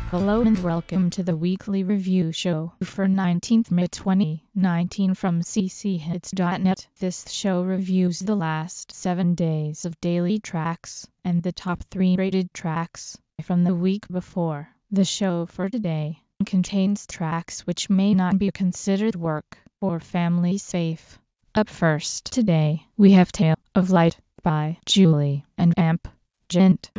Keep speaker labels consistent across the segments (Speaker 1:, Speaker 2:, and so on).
Speaker 1: Hello and welcome to the weekly review show for 19th May 2019 from cchits.net. This show reviews the last 7 days of daily tracks and the top 3 rated tracks from the week before. The show for today contains tracks which may not be considered work or family safe. Up first today, we have Tale of Light by Julie and Amp Gent.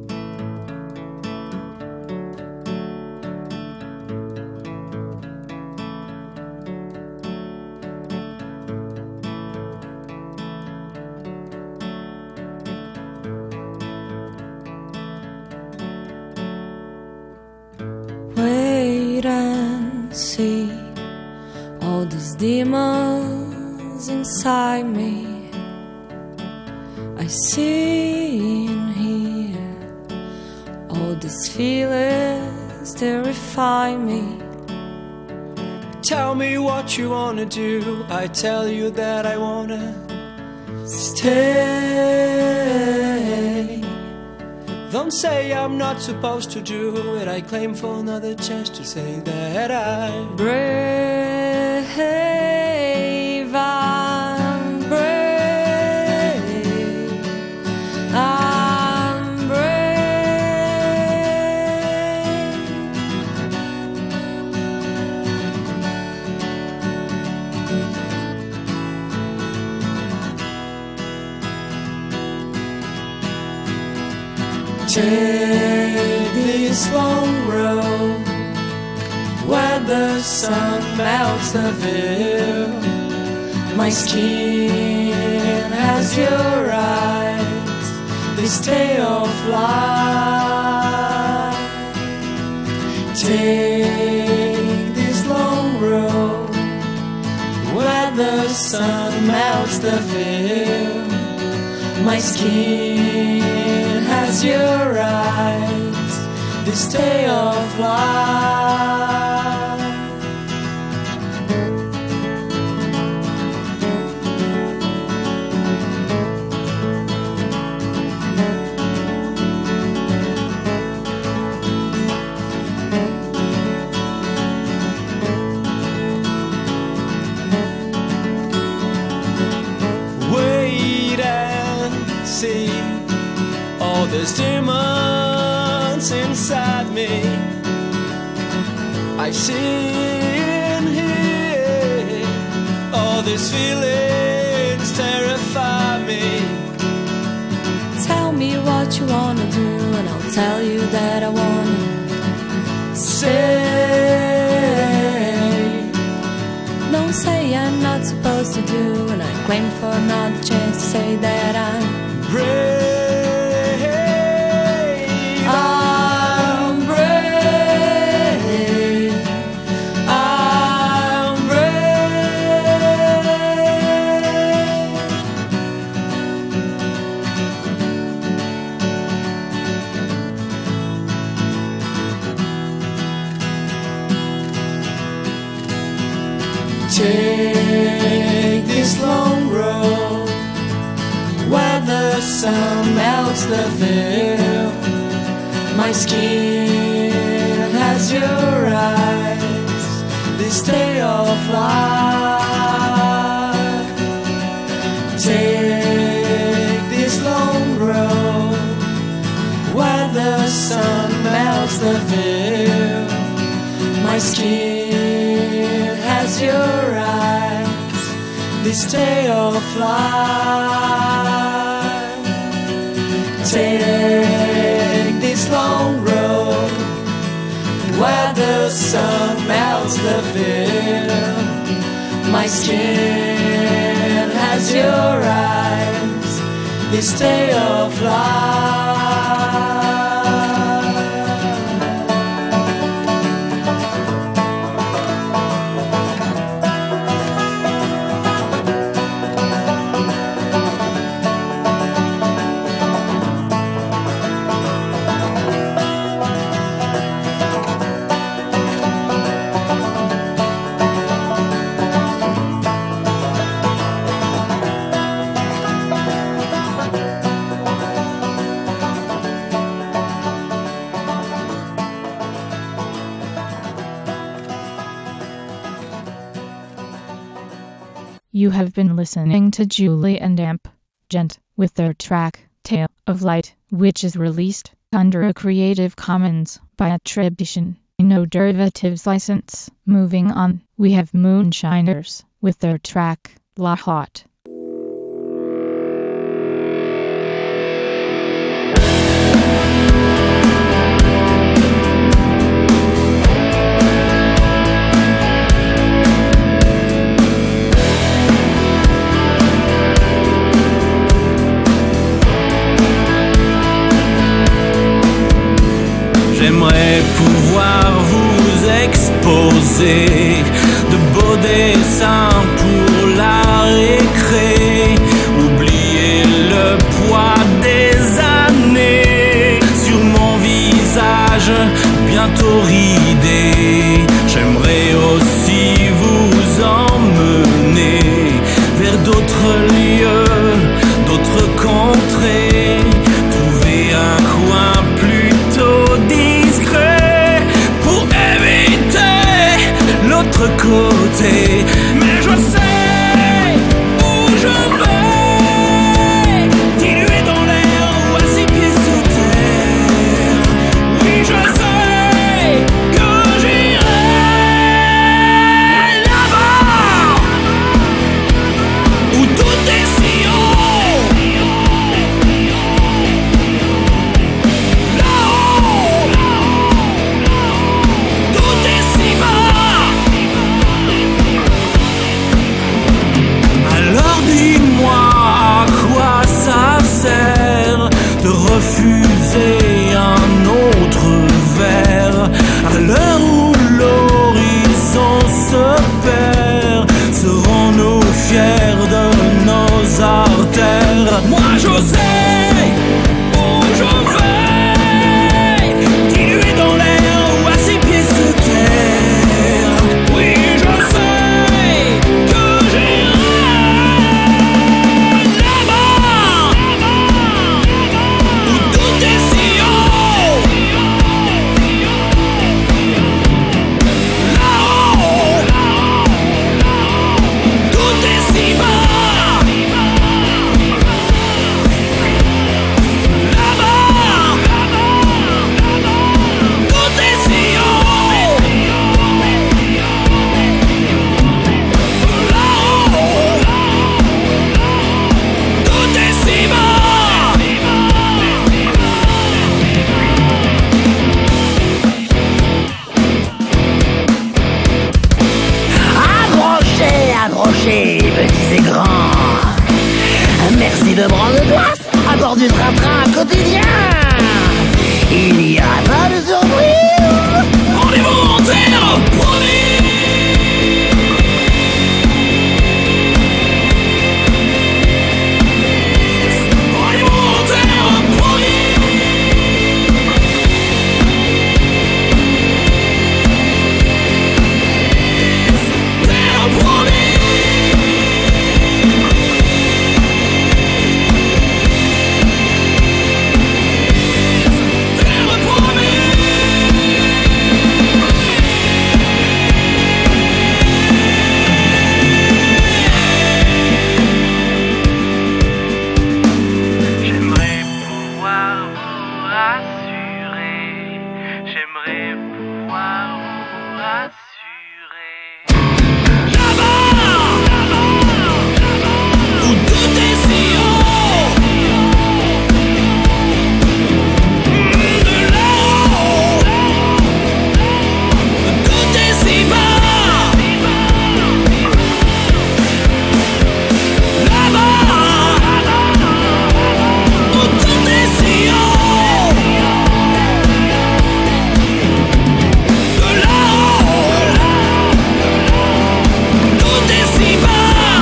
Speaker 2: Wait and see all these demons inside me. I see and hear all these feelings terrify me.
Speaker 3: Tell me what you wanna do. I tell you that I wanna stay. Don't say I'm not supposed to do it. I claim for another chance to say that I'm
Speaker 2: brave, I'm brave, I'm brave.
Speaker 3: Take this long road where the sun melts the veil. My skin has your eyes, this day of light. Take this long road where the sun melts the veil. My skin has your eyes, this day of light. Wait and see all these demons inside me. I see and hear all these feelings terrify me.
Speaker 2: Tell me what you wanna do and I'll tell you that I wanna
Speaker 3: Say,
Speaker 2: don't say I'm not supposed to do, and I claim for another chance to say that I'm
Speaker 3: brave.
Speaker 2: I'm brave, I'm
Speaker 3: Take this long road where the sun melts the veil. My skin has your eyes, this day of light. Take this long road where the sun melts the veil. My skin has your eyes, this day of light. Take this long road where the sun melts the veil. My skin has your eyes, this day of light.
Speaker 1: You have been listening to Julie and Amp Gent with their track Tale of Light, which is released under a Creative Commons by attribution, no derivatives license. Moving on, we have Moonshiners with their track La Hot.
Speaker 4: J'aimerais pouvoir vous exposer de beaux dessins pour la récré. Oublier le poids des années sur mon visage bientôt ridé. J'aimerais aussi vous emmener vers d'autres lieux, d'autres contrées. Trouver un coin plutôt discret pour éviter l'autre côté. Mais je sais où je vais, dilué dans l'air ou à 6 pieds sous terre. Oui, je sais que j'irai là-bas où tout est si haut. Là-haut, tout est si bas. Alors dis-moi à quoi ça sert de refuser un autre verre. À l'heure où l'horizon se perd, serons-nous fiers de nos artères? Moi je sais où je vais, dilué dans l'air ou à 6 pieds sous terre. Oui, je sais que j'irai là-bas où tout est si haut. Là-haut, tout est si bas. Approchez, petits et grands. Merci de prendre place à bord du train-train quotidien. Il n'y aura pas de surprise. Rendez-vous en terre, promis. Rendez-vous en terre, promis. Terre, promis. J'aimerais pouvoir vous rassurer. J'aimerais pouvoir vous rassurer. Là-bas, où tout est si haut. De là-haut, tout est si bas. Là-bas, où tout est si haut. De là-haut, tout est si bas.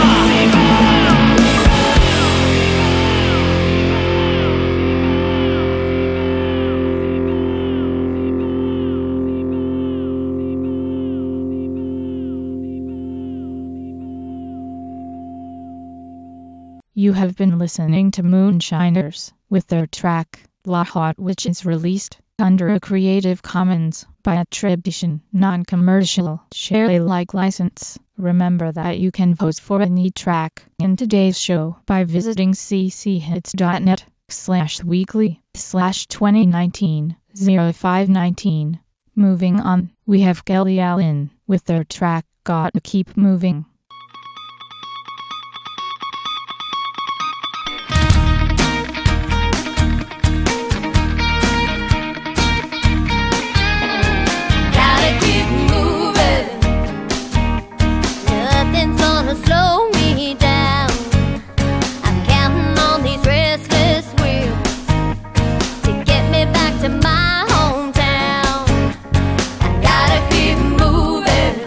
Speaker 1: You have been listening to Moonshiners with their track La Hot, which is released under a Creative Commons by attribution, non-commercial, share Alike license. Remember that you can vote for any track in today's show by visiting cchits.net/weekly/2019-0519. Moving on, we have Kelly Allen with their track Gotta Keep Moving.
Speaker 5: Slow me down. I'm counting on these restless wheels to get me back to my hometown. I gotta keep moving.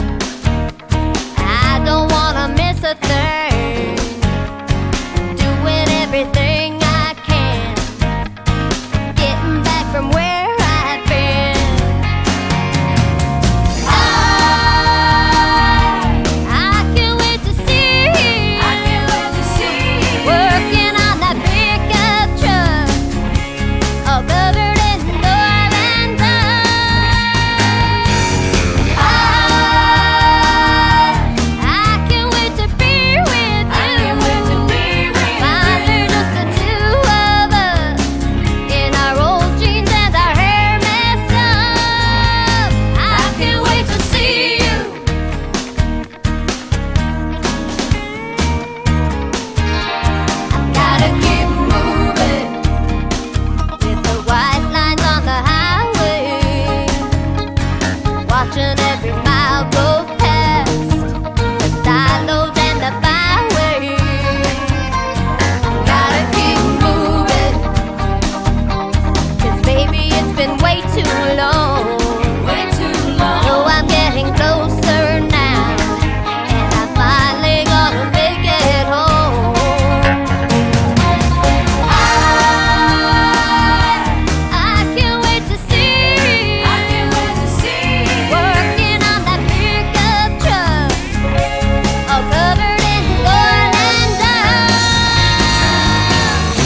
Speaker 5: I don't wanna miss a thing. Doing everything I can, getting back from where I've been. Working on that pickup truck, all covered in oil and dust. I can't wait to be with you. Finally, just the two of us in our old jeans and our hair messed up. I can't wait to see you. Gotta keep moving with the white lines on the highway, watching every mile go past the silos and the byways. Gotta keep moving, 'cause baby it's been way too long. So I'm getting closer now, and I'm finally gonna make it home. I can't wait to see you. Working on that pickup truck, all covered in oil and dust.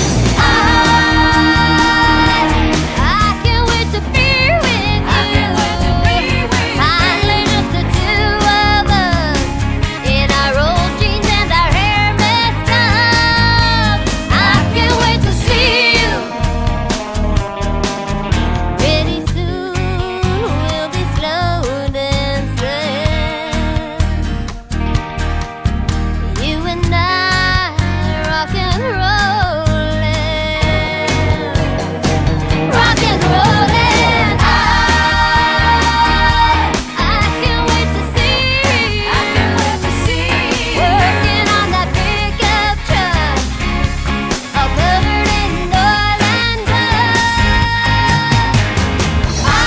Speaker 5: I can't wait to be with you. Finally, just the two of us in our old jeans and our hair messed up. I can't wait to see you. Pretty soon we'll be slow dancing, you and I rock and rollin', rock and rollin'. I can't wait to see you. Working on that pickup truck, all covered in oil and dust. I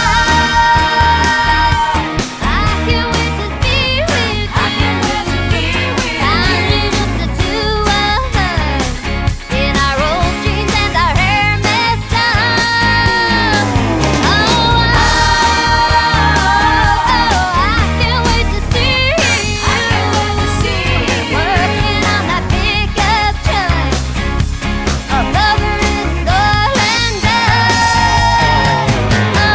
Speaker 5: can't wait to be with you. Finally, just the two of us in our old jeans and our hair messed up. I can't wait to see you. Working on that pickup truck, all covered in oil and dust. I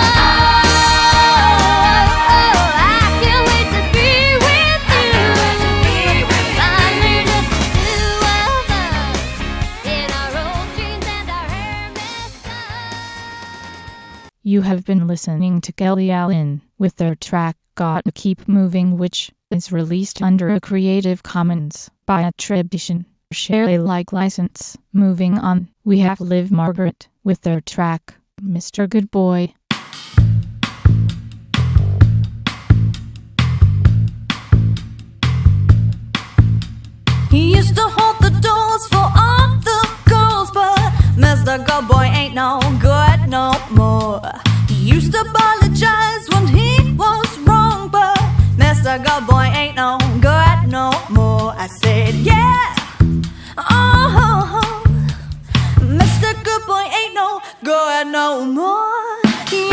Speaker 5: can't wait to be with you. Finally, just the two of us in our old jeans and our hair messed up.
Speaker 1: You have been listening to Kelly Allen with their track Gotta Keep Moving, which is released under a Creative Commons by attribution, share Alike license. Moving on, we have Liv Margaret with their track Mr. Good Boy.
Speaker 6: He used to hold the doors for all the girls, but Mr. Good Boy ain't no good no more. He used to apologize when he was wrong, but Mr. Good Boy ain't no good no more. I said, yeah, oh, Mr. Good Boy ain't no good no more. He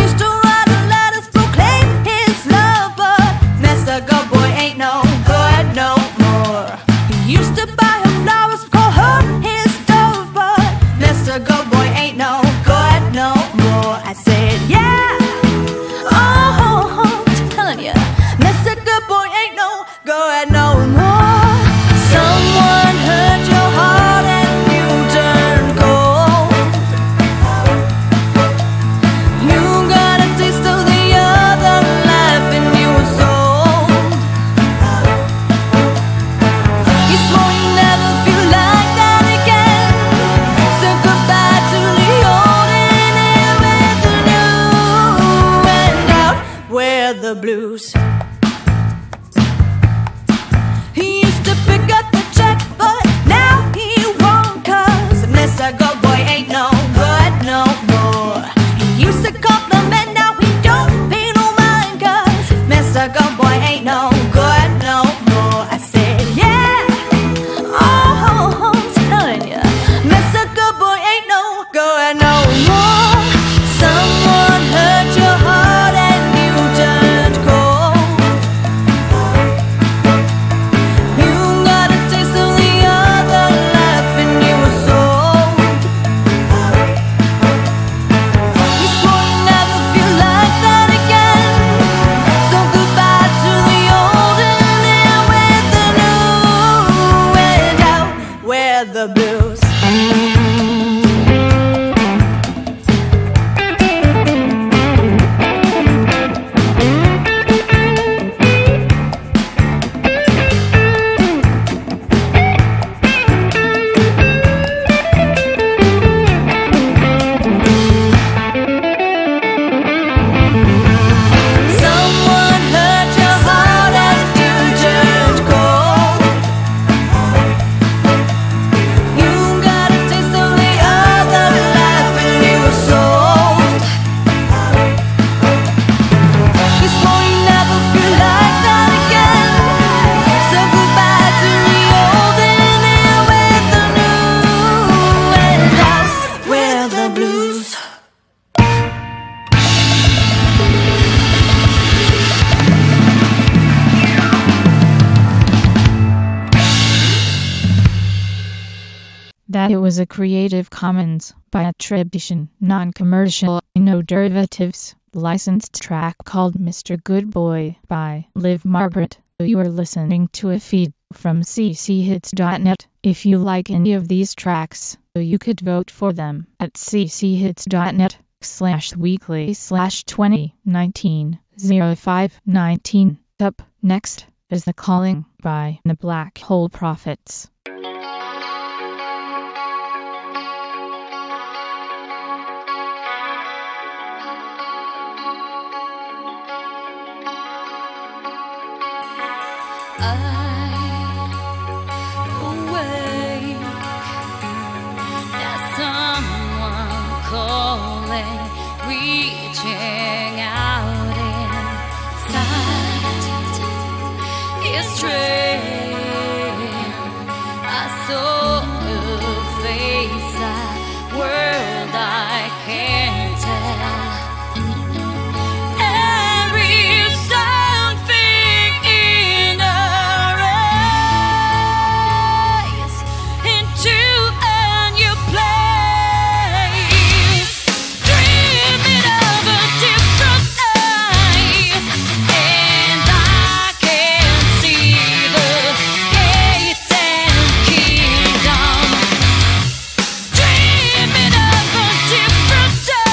Speaker 6: blues. He used to pick up the check, but now he won't, 'cause Mr. Good Boy ain't no good no more. He used to compliment, now he don't pay no mind, 'cause Mr. Good Boy ain't no good no more. I said, yeah, oh, I'm telling ya, Mr. Good Boy ain't no good no more. Someone hurt your heart and you turned cold. You got a taste of the other life and you were sold. You swore you'd never feel like that again. So goodbye to the old and in with the new, and out with the blues. Someone hurt your heart and you turned cold. You got a taste of the other life and you were sold. You swore you'd never feel like that again. So goodbye to the old and in with the new, and out with the blues.
Speaker 1: That it was a Creative Commons by attribution, non-commercial, no derivatives, licensed track called Mr. Good Boy by Liv Margaret. You are listening to a feed from cchits.net. If you like any of these tracks, you could vote for them at cchits.net/weekly/2019-05-19. Up next is The Calling by the Black Hole Prophets.
Speaker 2: Awake, there's someone calling, reaching out inside. It's strange. I saw a face, a world I can't tell. There is something in her eyes, into a new place, dreaming of a different life, and I can see the gates and kingdom, dreaming of a different life.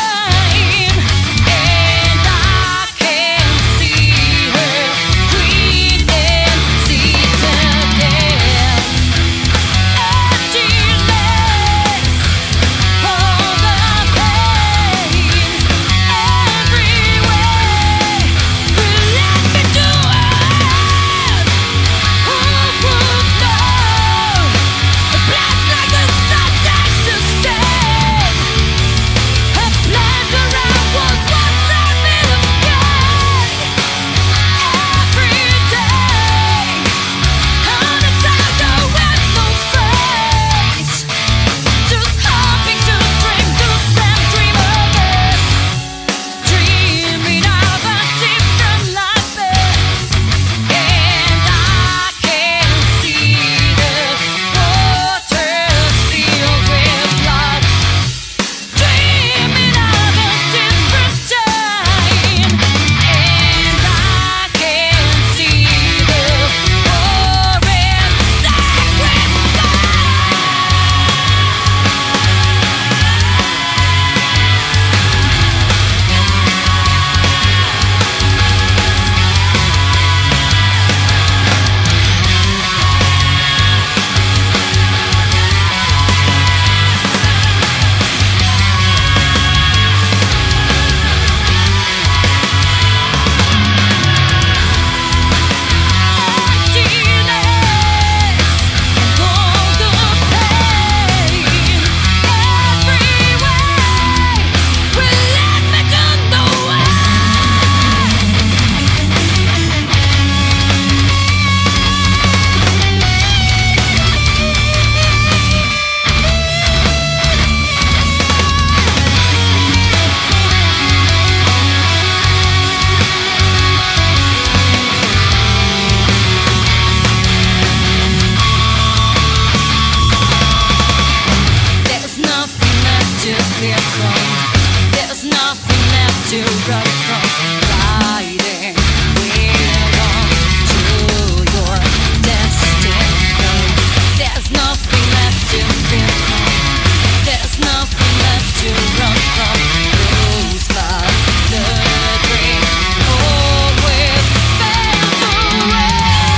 Speaker 2: to run from riding wheel on to your destiny. There's nothing left to fear from. There's nothing left to run from. Rosebud, the dream always fades away.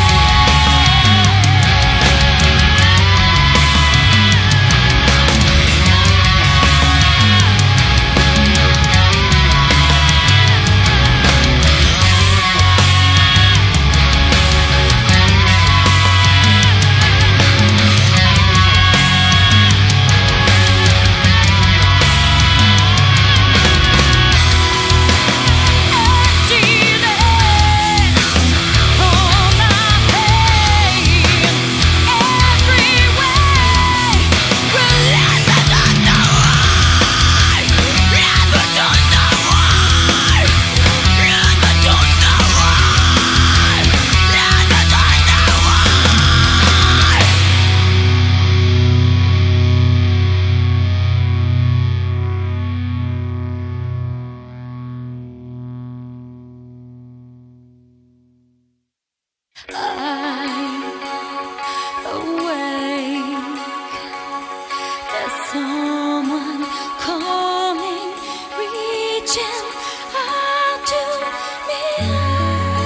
Speaker 2: Someone coming, reaching out to me.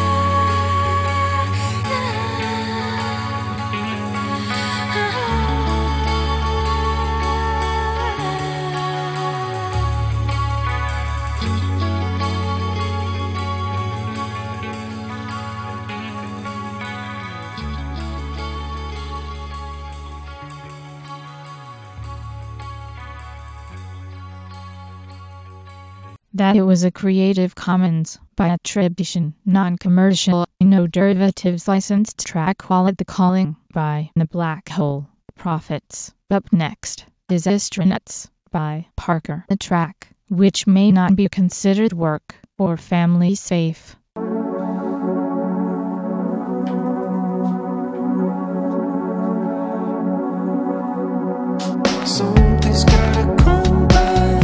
Speaker 1: That it was a Creative Commons by attribution, non-commercial, no derivatives licensed track called The Calling by The Black Hole Prophets. Up next is Astronauts by Parker. The track, which may not be considered work or family safe.
Speaker 3: Something's gotta come back.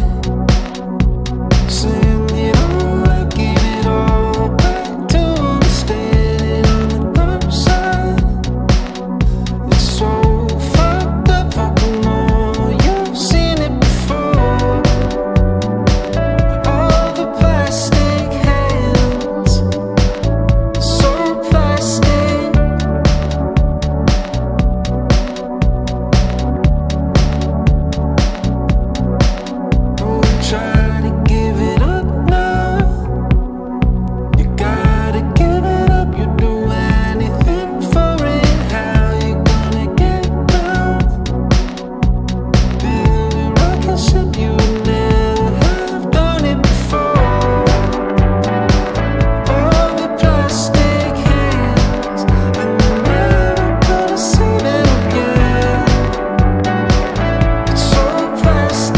Speaker 3: Send it all, I give it all back to understand it on the other side. It's so fucked up, fucking more. You've seen it before. All the plastic hands, so plastic. Try to give it up now. You gotta give it up. You do anything for it. How you gonna get down? Build a rocket ship. You never have done it before. All the plastic hands, and you're never gonna see them again. It's so plastic.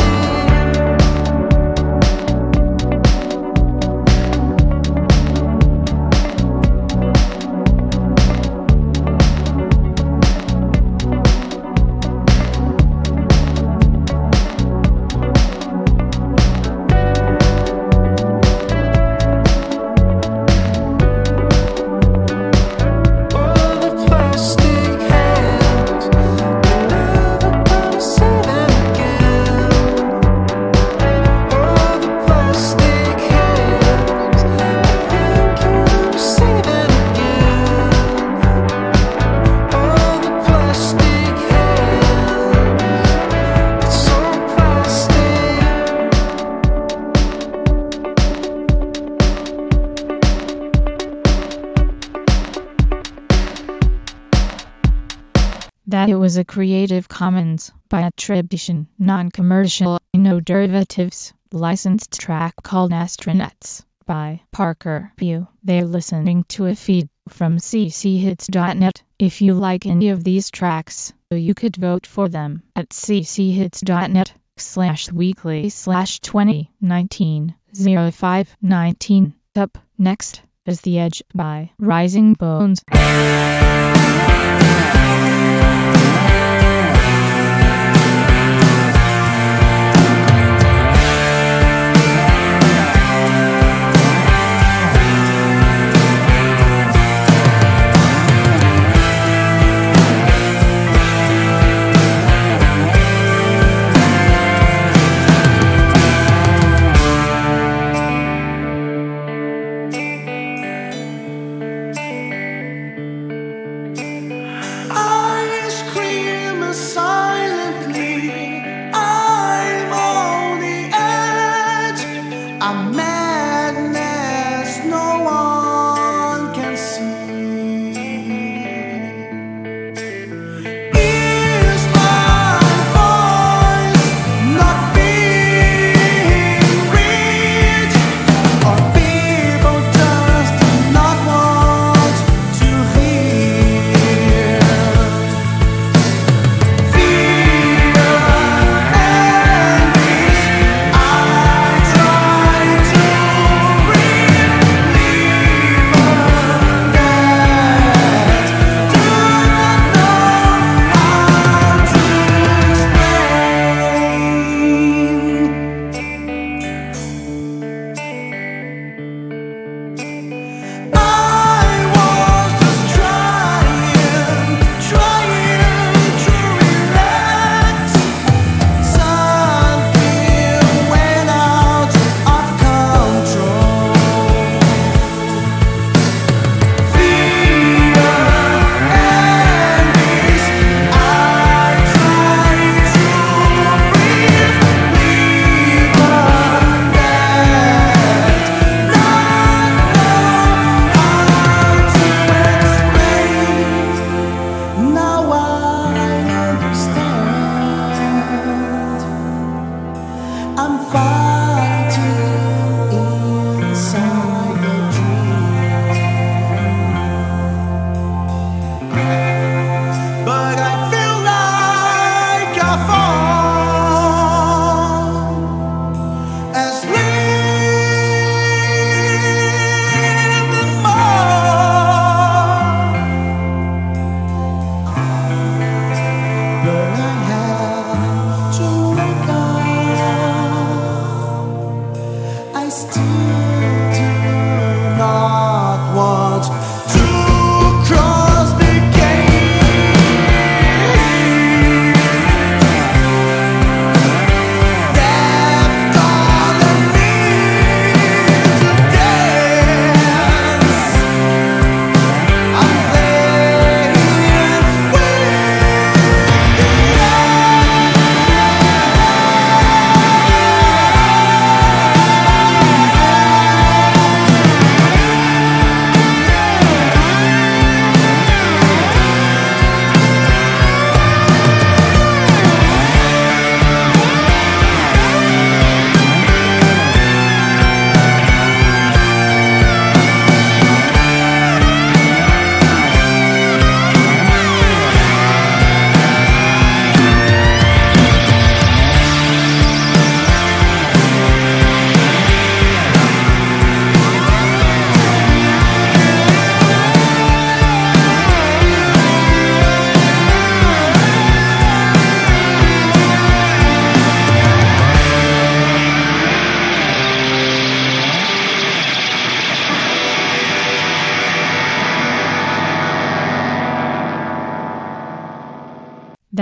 Speaker 3: All the plastic hands, you're never gonna see them again. All the plastic hands, I think you'll see them again. All the plastic hands, it's so plastic.
Speaker 1: That it was a Creative Commons by attribution, non-commercial, no derivatives, licensed track called Astronauts by Parker Pugh. They're listening to a feed from cchits.net. If you like any of these tracks, you could vote for them at cchits.net/weekly/2019-05-19. Up next is The Edge by Rising Bones.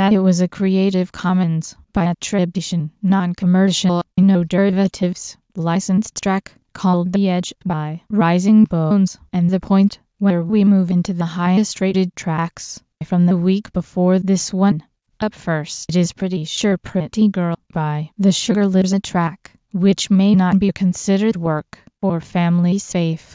Speaker 1: that it was a Creative Commons by attribution, non-commercial, no derivatives, licensed track called The Edge by Rising Bones, and the point where we move into the highest rated tracks from the week before this one. Up first is Pretty Sure Pretty Girl by The Sugarlips, a track which may not be considered work or family safe.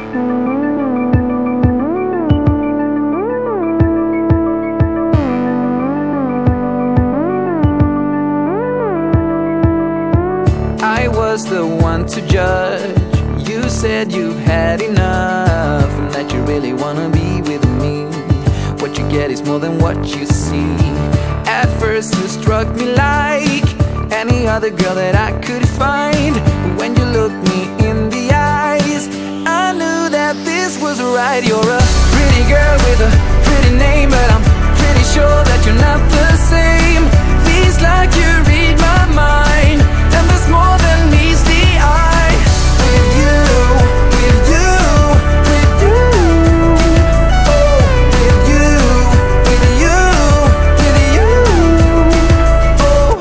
Speaker 3: I was the one to judge. You said you had enough and that you really wanna be with me. What you get is more than what you see. At first you struck me like any other girl that I could find. But when you looked me in the eyes, I knew that this was right. You're a pretty girl with a pretty name, but I'm pretty sure that you're not the same. Feels like you read my mind, and there's more than meets the eye. With you, with you, with you. Oh, with you, with you, with you. Oh,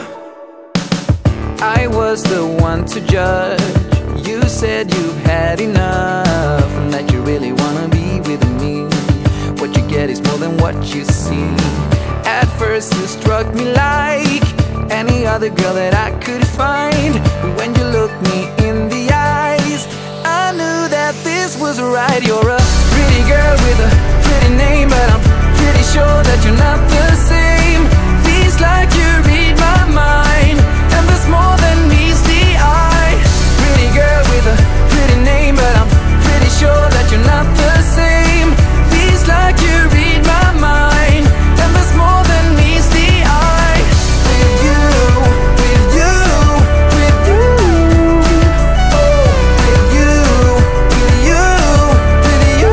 Speaker 3: I was the one to judge. You said you had enough and that you really wanna be with me. What you get is more than what you see. At first you struck me like any other girl that I could find. But when you looked me in the eyes, I knew that this was right. You're a pretty girl with a pretty name, but I'm pretty sure that you're not the same. Feels like you read my mind, and there's more than meets the eye. Pretty girl with a pretty name, but I'm pretty sure that you're not the same. Feels like you read my mind, and there's more than meets the eye. With you, with you, with you. Oh, with you, with you, with you.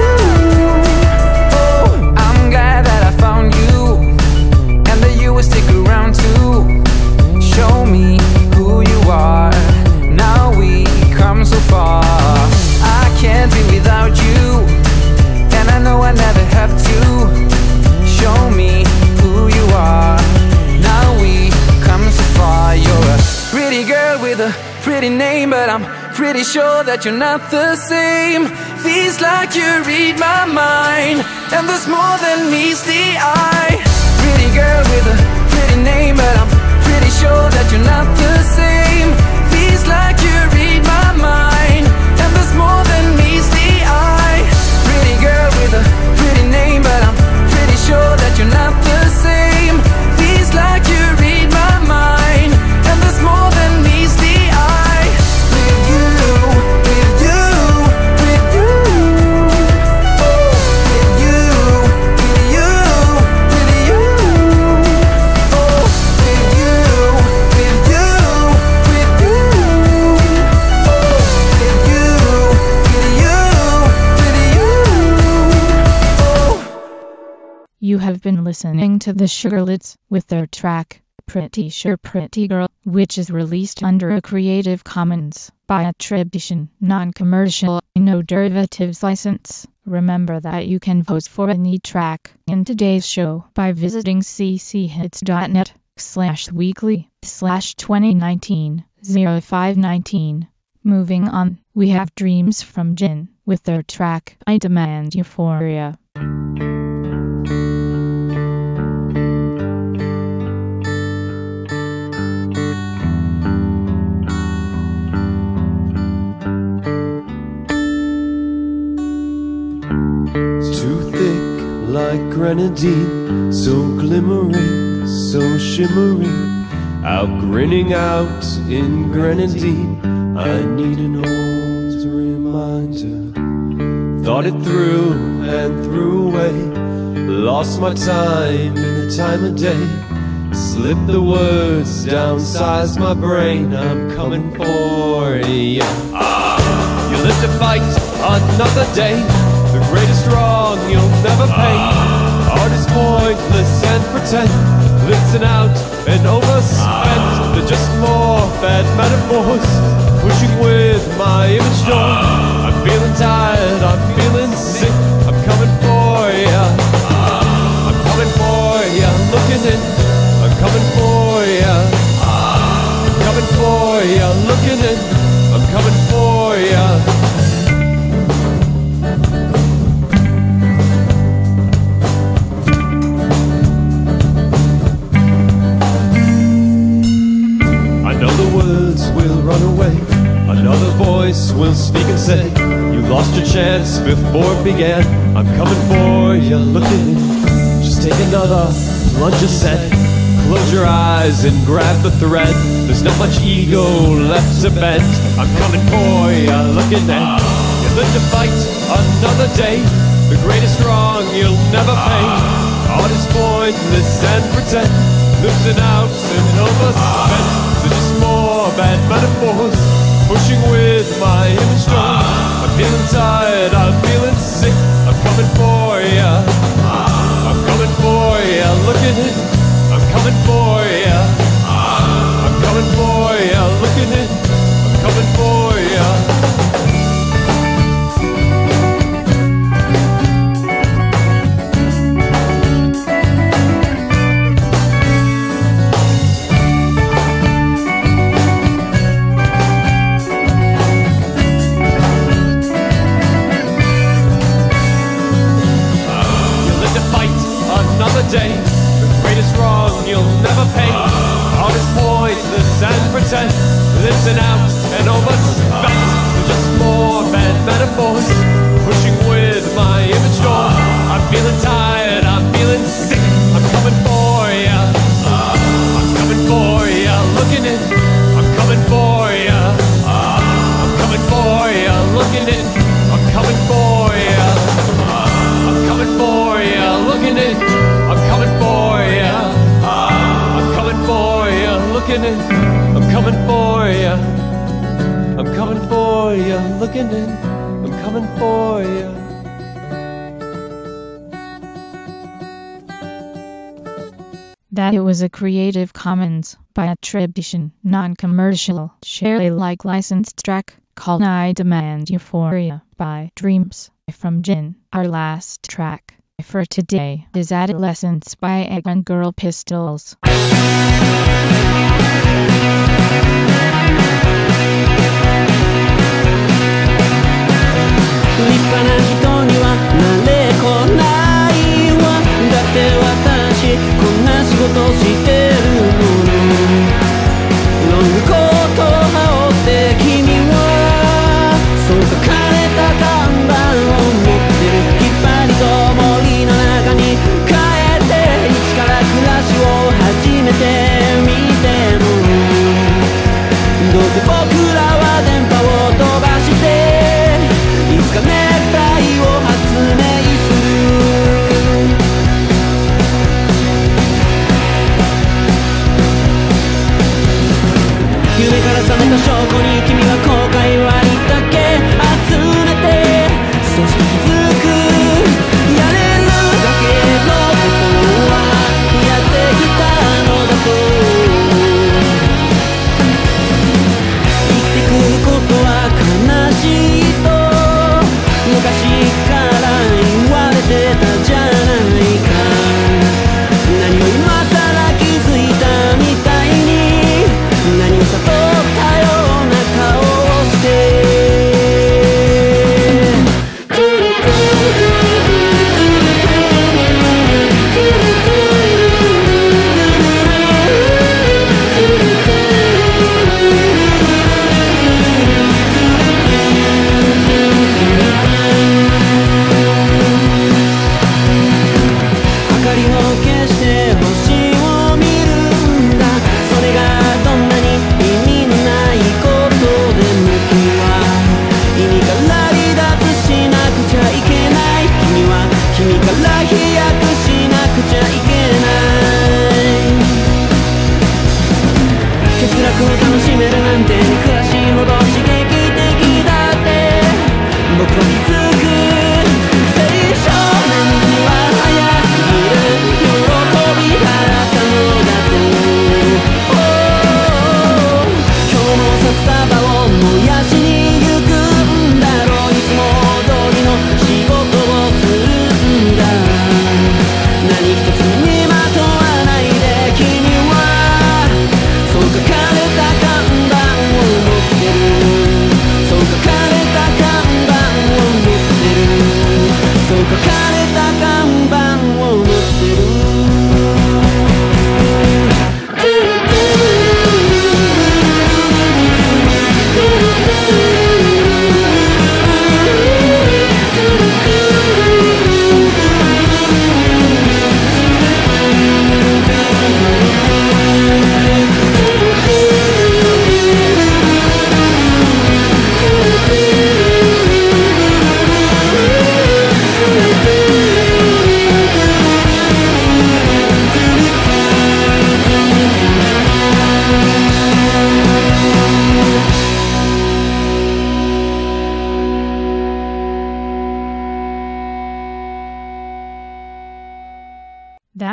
Speaker 3: Oh, I'm glad that I found you, and that you will stick around too. Show me who you are. Now we come so far. I can't be without you, and I know I never have to. Show me who you are. Now we come so far. You're a pretty girl with a pretty name, but I'm pretty sure that you're not the same. Feels like you read my mind, and there's more than meets the eye. Pretty girl with a pretty name, but I'm pretty sure that you're not the same. Feels like you read my mind, and there's more than meets the eye. Pretty girl with a pretty name, but I'm pretty sure that you're not the same. Feels like you read my mind, and there's more than meets the eye. With you, with you, with you. Oh, with you, with you, with you. Oh, with you, with you, with you. Oh, with you, with you, with you. Oh.
Speaker 1: You have been listening to the Sugarlips with their track, Pretty Sure Pretty Girl, which is released under a Creative Commons by attribution, non-commercial, no derivatives license. Remember that you can vote for any track in today's show by visiting cchits.net/weekly/2019-0519. Moving on, we have Dreams from Jin with their track, I Demand Euphoria.
Speaker 7: It's too thick like grenadine, so glimmering, so shimmering, out grinning out in grenadine. I need an old reminder. Thought it through and threw away, lost my time in the time of day, slipped the words, downsized my brain. I'm coming for you. You live to fight another day, the greatest wrong you'll never pay. Art is pointless and pretend, listen out and overspent. They're just more bad metaphors, pushing with my image door. I'm feeling tired, I'm feeling sick, I'm coming for ya. I'm coming for ya, looking in looking in, I'm coming for ya. Will run away. Another voice will speak and say, you lost your chance before it began. I'm coming for you, looking in. Just take another plunge a set. Close your eyes and grab the thread. There's not much ego left to bend. I'm coming for you, looking in. You live to fight another day. The greatest wrong you'll never pay. Art is pointless and pretend. Losing out and overspent. Just more bad metaphors, pushing with my image drawn. I'm feeling tired, I'm feeling sick. I'm coming for ya. I'm coming for ya. Looking in, I'm coming for ya. I'm coming for ya. Looking in, I'm coming for ya. Day, the greatest wrong you'll never pay. All is pointless and pretend. Listen out and overspent. Just more bad metaphors, pushing with my image door. I'm feeling tired, I'm feeling sick. I'm coming for ya. I'm coming for ya. Looking in, I'm coming for ya. I'm coming for ya. Looking in, I'm coming for ya. I'm coming for ya. Looking in. I'm coming for ya. I'm coming for ya. Looking in. I'm coming for ya. I'm coming for ya. Looking in. I'm coming for ya.
Speaker 1: That it was a Creative Commons by attribution, non-commercial, share Alike licensed track called I Demand Euphoria by Dreams from Jin. Our last track for today is Adolescence by Egg and Girl Pistols.
Speaker 8: 立派な人にはなれこないわ。だって私こんな仕事してるのに。ロングコート羽織って君はそう書かれた看板を持ってる。きっぱりと森の中に帰って一から暮らしを始めてみても、どうせ僕らは電波を飛ばしていつかネクタイを発明する。夢から覚めた証拠に君は後悔割だけ集めて、そして気づくやれるだけのことはやってきたのだと。生きてくることは悲しいと昔から言われてたじゃないか。何を今さら気づいたみたいに、何を悟ったような顔をして明かりを消して星を見るんだ。それがどんなに意味のないことでも君は意味から離脱しなくちゃいけない。君から飛躍しなくちゃいけない。欠落を楽しめるなんて憎らしいほど刺激的だって僕は気づく。青少年には早すぎる喜び払ったのだと。今日も札束を燃やしに行くんだろう。いつも通りの仕事をするんだ。何一つにまとわないで君はそう書かれた看板を持って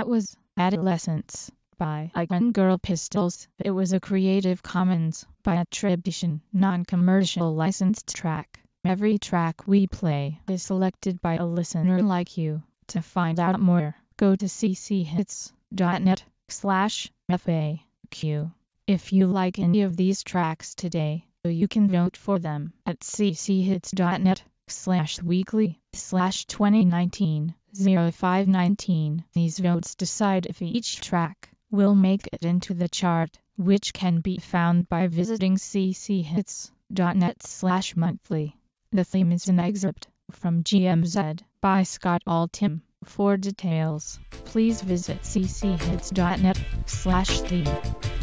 Speaker 1: That was Adolescence by Icon Girl Pistols. It was a Creative Commons by attribution, non-commercial licensed track. Every track we play is selected by a listener like you. To find out more, go to cchits.net/FAQ. If you like any of these tracks today, you can vote for them at cchits.net/weekly/2019-0519. These votes decide if each track will make it into the chart, which can be found by visiting cchits.net/monthly. The theme is an excerpt from GMZ by Scott Altham. For details, please visit cchits.net/theme.